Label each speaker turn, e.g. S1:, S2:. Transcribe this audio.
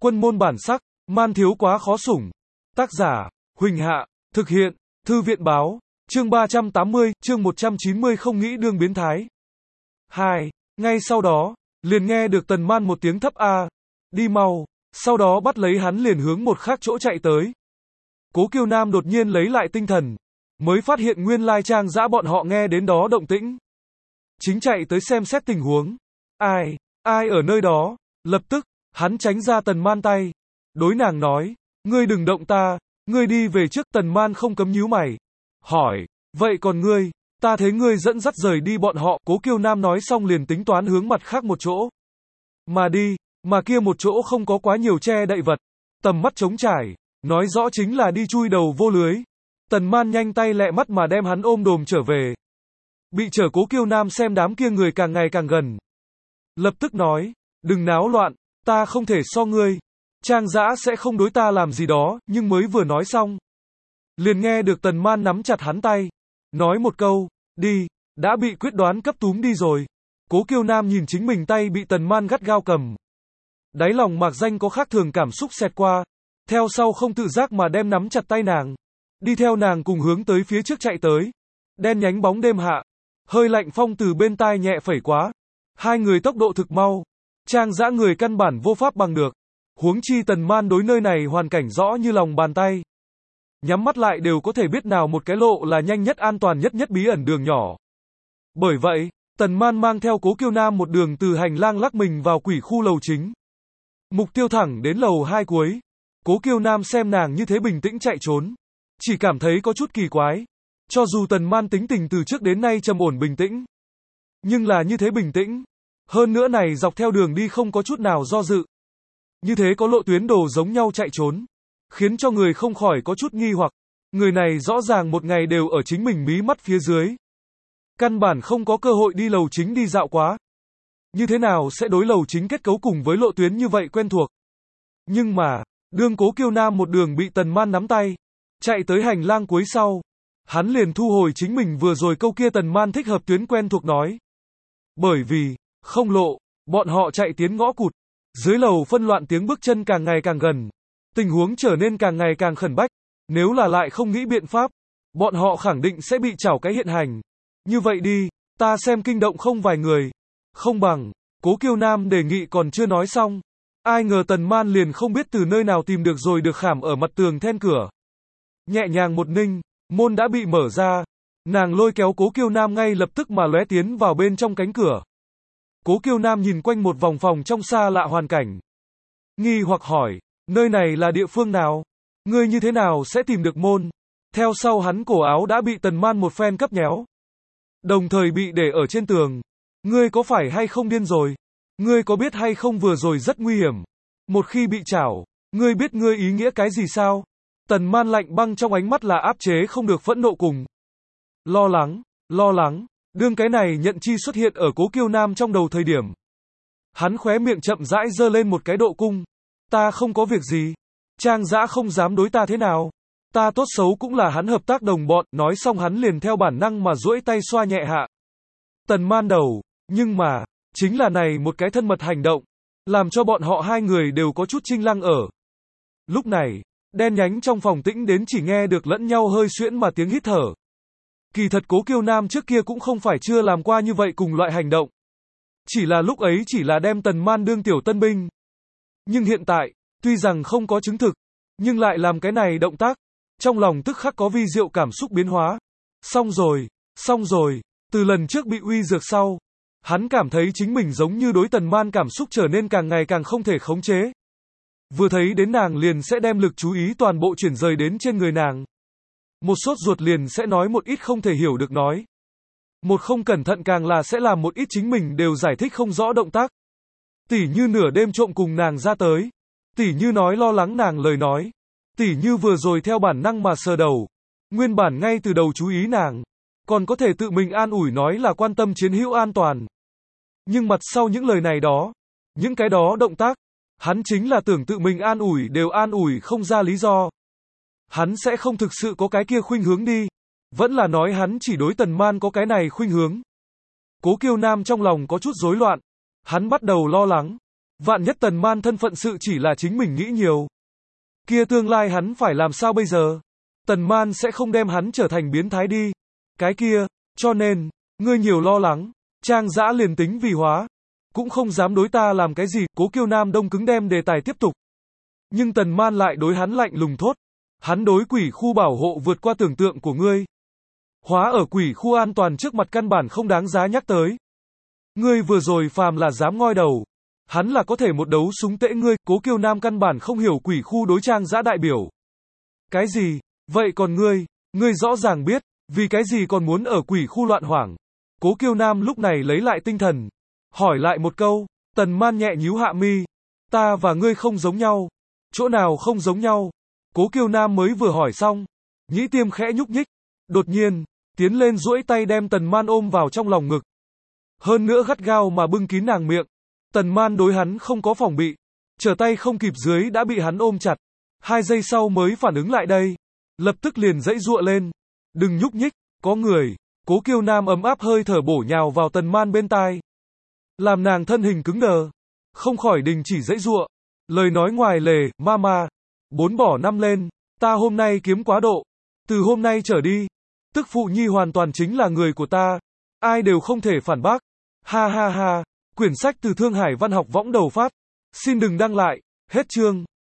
S1: Quân môn bản sắc, man thiếu quá khó sủng. Tác giả, Huỳnh Hạ, thực hiện, Thư viện báo, chương 380, chương 190 không nghĩ đương biến thái. 2. Ngay sau đó, liền nghe được Tần Man một tiếng thấp a, đi mau, sau đó bắt lấy hắn liền hướng một khác chỗ chạy tới. Cố Kiêu Nam đột nhiên lấy lại tinh thần, mới phát hiện nguyên lai Trang Dã bọn họ nghe đến đó động tĩnh. Chính chạy tới xem xét tình huống. Ai ở nơi đó? Lập tức, hắn tránh ra Tần Man tay. Đối nàng nói, ngươi đừng động ta, ngươi đi về trước. Tần Man không cấm nhíu mày. Hỏi, vậy còn ngươi, ta thấy ngươi dẫn dắt rời đi bọn họ. Cố Kiêu Nam nói xong liền tính toán hướng mặt khác một chỗ. Mà đi, mà kia một chỗ không có quá nhiều che đậy vật. Tầm mắt trống trải, nói rõ chính là đi chui đầu vô lưới. Tần Man nhanh tay lẹ mắt mà đem hắn ôm đồm trở về. Bị chở Cố Kiêu Nam xem đám kia người càng ngày càng gần. Lập tức nói, đừng náo loạn, ta không thể so ngươi. Trang Dã sẽ không đối ta làm gì đó, nhưng mới vừa nói xong. Liền nghe được Tần Man nắm chặt hắn tay. Nói một câu, đi, đã bị quyết đoán cấp túm đi rồi. Cố Kiêu Nam nhìn chính mình tay bị Tần Man gắt gao cầm. Đáy lòng mạc danh có khác thường cảm xúc xẹt qua. Theo sau không tự giác mà đem nắm chặt tay nàng. Đi theo nàng cùng hướng tới phía trước chạy tới. Đen nhánh bóng đêm hạ. Hơi lạnh phong từ bên tai nhẹ phẩy quá. Hai người tốc độ thực mau. Trang Dã người căn bản vô pháp bằng được. Huống chi Tần Man đối nơi này hoàn cảnh rõ như lòng bàn tay. Nhắm mắt lại đều có thể biết nào một cái lộ là nhanh nhất an toàn nhất bí ẩn đường nhỏ. Bởi vậy, Tần Man mang theo Cố Kiêu Nam một đường từ hành lang lắc mình vào quỷ khu lầu chính. Mục tiêu thẳng đến lầu 2 cuối. Cố Kiêu Nam xem nàng như thế bình tĩnh chạy trốn. Chỉ cảm thấy có chút kỳ quái. Cho dù Tần Man tính tình từ trước đến nay trầm ổn bình tĩnh. Nhưng là như thế bình tĩnh. Hơn nữa này dọc theo đường đi không có chút nào do dự. Như thế có lộ tuyến đồ giống nhau chạy trốn. Khiến cho người không khỏi có chút nghi hoặc. Người này rõ ràng một ngày đều ở chính mình mí mắt phía dưới. Căn bản không có cơ hội đi lầu chính đi dạo quá. Như thế nào sẽ đối lầu chính kết cấu cùng với lộ tuyến như vậy quen thuộc. Nhưng mà, đương Cố Kiêu Nam một đường bị Tần Man nắm tay. Chạy tới hành lang cuối sau. Hắn liền thu hồi chính mình vừa rồi câu kia Tần Man thích hợp tuyến quen thuộc nói. Bởi vì, không lộ, bọn họ chạy tiến ngõ cụt. Dưới lầu phân loạn tiếng bước chân càng ngày càng gần. Tình huống trở nên càng ngày càng khẩn bách. Nếu là lại không nghĩ biện pháp, bọn họ khẳng định sẽ bị trảo cái hiện hành. Như vậy đi, ta xem kinh động không vài người. Không bằng, Cố Kiêu Nam đề nghị còn chưa nói xong. Ai ngờ Tần Man liền không biết từ nơi nào tìm được rồi được khảm ở mặt tường then cửa. Nhẹ nhàng một ninh, môn đã bị mở ra. Nàng lôi kéo Cố Kiêu Nam ngay lập tức mà lóe tiến vào bên trong cánh cửa. Cố Kiêu Nam nhìn quanh một vòng phòng trong xa lạ hoàn cảnh. Nghi hoặc hỏi, nơi này là địa phương nào? Ngươi như thế nào sẽ tìm được môn? Theo sau hắn cổ áo đã bị Tần Man một phen cấp nhéo. Đồng thời bị để ở trên tường. Ngươi có phải hay không điên rồi? Ngươi có biết hay không vừa rồi rất nguy hiểm. Một khi bị chảo, ngươi biết ngươi ý nghĩa cái gì sao? Tần Man lạnh băng trong ánh mắt là áp chế không được phẫn nộ cùng. Lo lắng. Đương cái này nhận chi xuất hiện ở Cố Kiêu Nam trong đầu thời điểm. Hắn khóe miệng chậm rãi giơ lên một cái độ cung. Ta không có việc gì. Trang Dã không dám đối ta thế nào. Ta tốt xấu cũng là hắn hợp tác đồng bọn. Nói xong hắn liền theo bản năng mà duỗi tay xoa nhẹ hạ Tần Man đầu. Nhưng mà, chính là này một cái thân mật hành động. Làm cho bọn họ hai người đều có chút chinh lăng ở. Lúc này, đen nhánh trong phòng tĩnh đến chỉ nghe được lẫn nhau hơi xuyễn mà tiếng hít thở. Kỳ thật Cố Kiêu Nam trước kia cũng không phải chưa làm qua như vậy cùng loại hành động. Chỉ là lúc ấy chỉ là đem Tần Man đương tiểu tân binh. Nhưng hiện tại, tuy rằng không có chứng thực, nhưng lại làm cái này động tác. Trong lòng tức khắc có vi diệu cảm xúc biến hóa. Xong rồi, từ lần trước bị uy dược sau. Hắn cảm thấy chính mình giống như đối Tần Man cảm xúc trở nên càng ngày càng không thể khống chế. Vừa thấy đến nàng liền sẽ đem lực chú ý toàn bộ chuyển rời đến trên người nàng. Một sốt ruột liền sẽ nói một ít không thể hiểu được nói. Một không cẩn thận càng là sẽ làm một ít chính mình đều giải thích không rõ động tác. Tỉ như nửa đêm trộm cùng nàng ra tới. Tỉ như nói lo lắng nàng lời nói. Tỉ như vừa rồi theo bản năng mà sờ đầu. Nguyên bản ngay từ đầu chú ý nàng. Còn có thể tự mình an ủi nói là quan tâm chiến hữu an toàn. Nhưng mặt sau những lời này đó. Những cái đó động tác. Hắn chính là tưởng tự mình an ủi đều an ủi không ra lý do. Hắn sẽ không thực sự có cái kia khuynh hướng đi. Vẫn là nói hắn chỉ đối Tần Man có cái này khuynh hướng. Cố Kiêu Nam trong lòng có chút rối loạn. Hắn bắt đầu lo lắng. Vạn nhất Tần Man thân phận sự chỉ là chính mình nghĩ nhiều. Kia tương lai hắn phải làm sao bây giờ? Tần Man sẽ không đem hắn trở thành biến thái đi. Cái kia, cho nên, ngươi nhiều lo lắng. Trang Dã liền tính vì hóa, cũng không dám đối ta làm cái gì. Cố Kiêu Nam đông cứng đem đề tài tiếp tục. Nhưng Tần Man lại đối hắn lạnh lùng thốt. Hắn đối quỷ khu bảo hộ vượt qua tưởng tượng của ngươi. Hóa ở quỷ khu an toàn trước mặt căn bản không đáng giá nhắc tới. Ngươi vừa rồi phàm là dám ngoi đầu. Hắn là có thể một đấu súng tễ ngươi. Cố Kiêu Nam căn bản không hiểu quỷ khu đối Trang Dã đại biểu. Cái gì? Vậy còn ngươi rõ ràng biết, vì cái gì còn muốn ở quỷ khu loạn hoảng. Cố Kiêu Nam lúc này lấy lại tinh thần. Hỏi lại một câu, Tần Man nhẹ nhíu hạ mi. Ta và ngươi không giống nhau. Chỗ nào không giống nhau? Cố Kiêu Nam mới vừa hỏi xong. Nhĩ Tiêm khẽ nhúc nhích. Đột nhiên, tiến lên duỗi tay đem Tần Man ôm vào trong lòng ngực. Hơn nữa gắt gao mà bưng kín nàng miệng. Tần Man đối hắn không có phòng bị. Trở tay không kịp dưới đã bị hắn ôm chặt. 2 giây sau mới phản ứng lại đây. Lập tức liền giãy giụa lên. Đừng nhúc nhích, có người. Cố Kiêu Nam ấm áp hơi thở bổ nhào vào Tần Man bên tai. Làm nàng thân hình cứng đờ. Không khỏi đình chỉ giãy giụa. Lời nói ngoài lề, mama. 4 bỏ 5 lên. Ta hôm nay kiếm quá độ. Từ hôm nay trở đi. Tức phụ nhi hoàn toàn chính là người của ta. Ai đều không thể phản bác. Ha ha ha. Quyển sách từ Thương Hải Văn học võng đầu phát. Xin đừng đăng lại. Hết chương.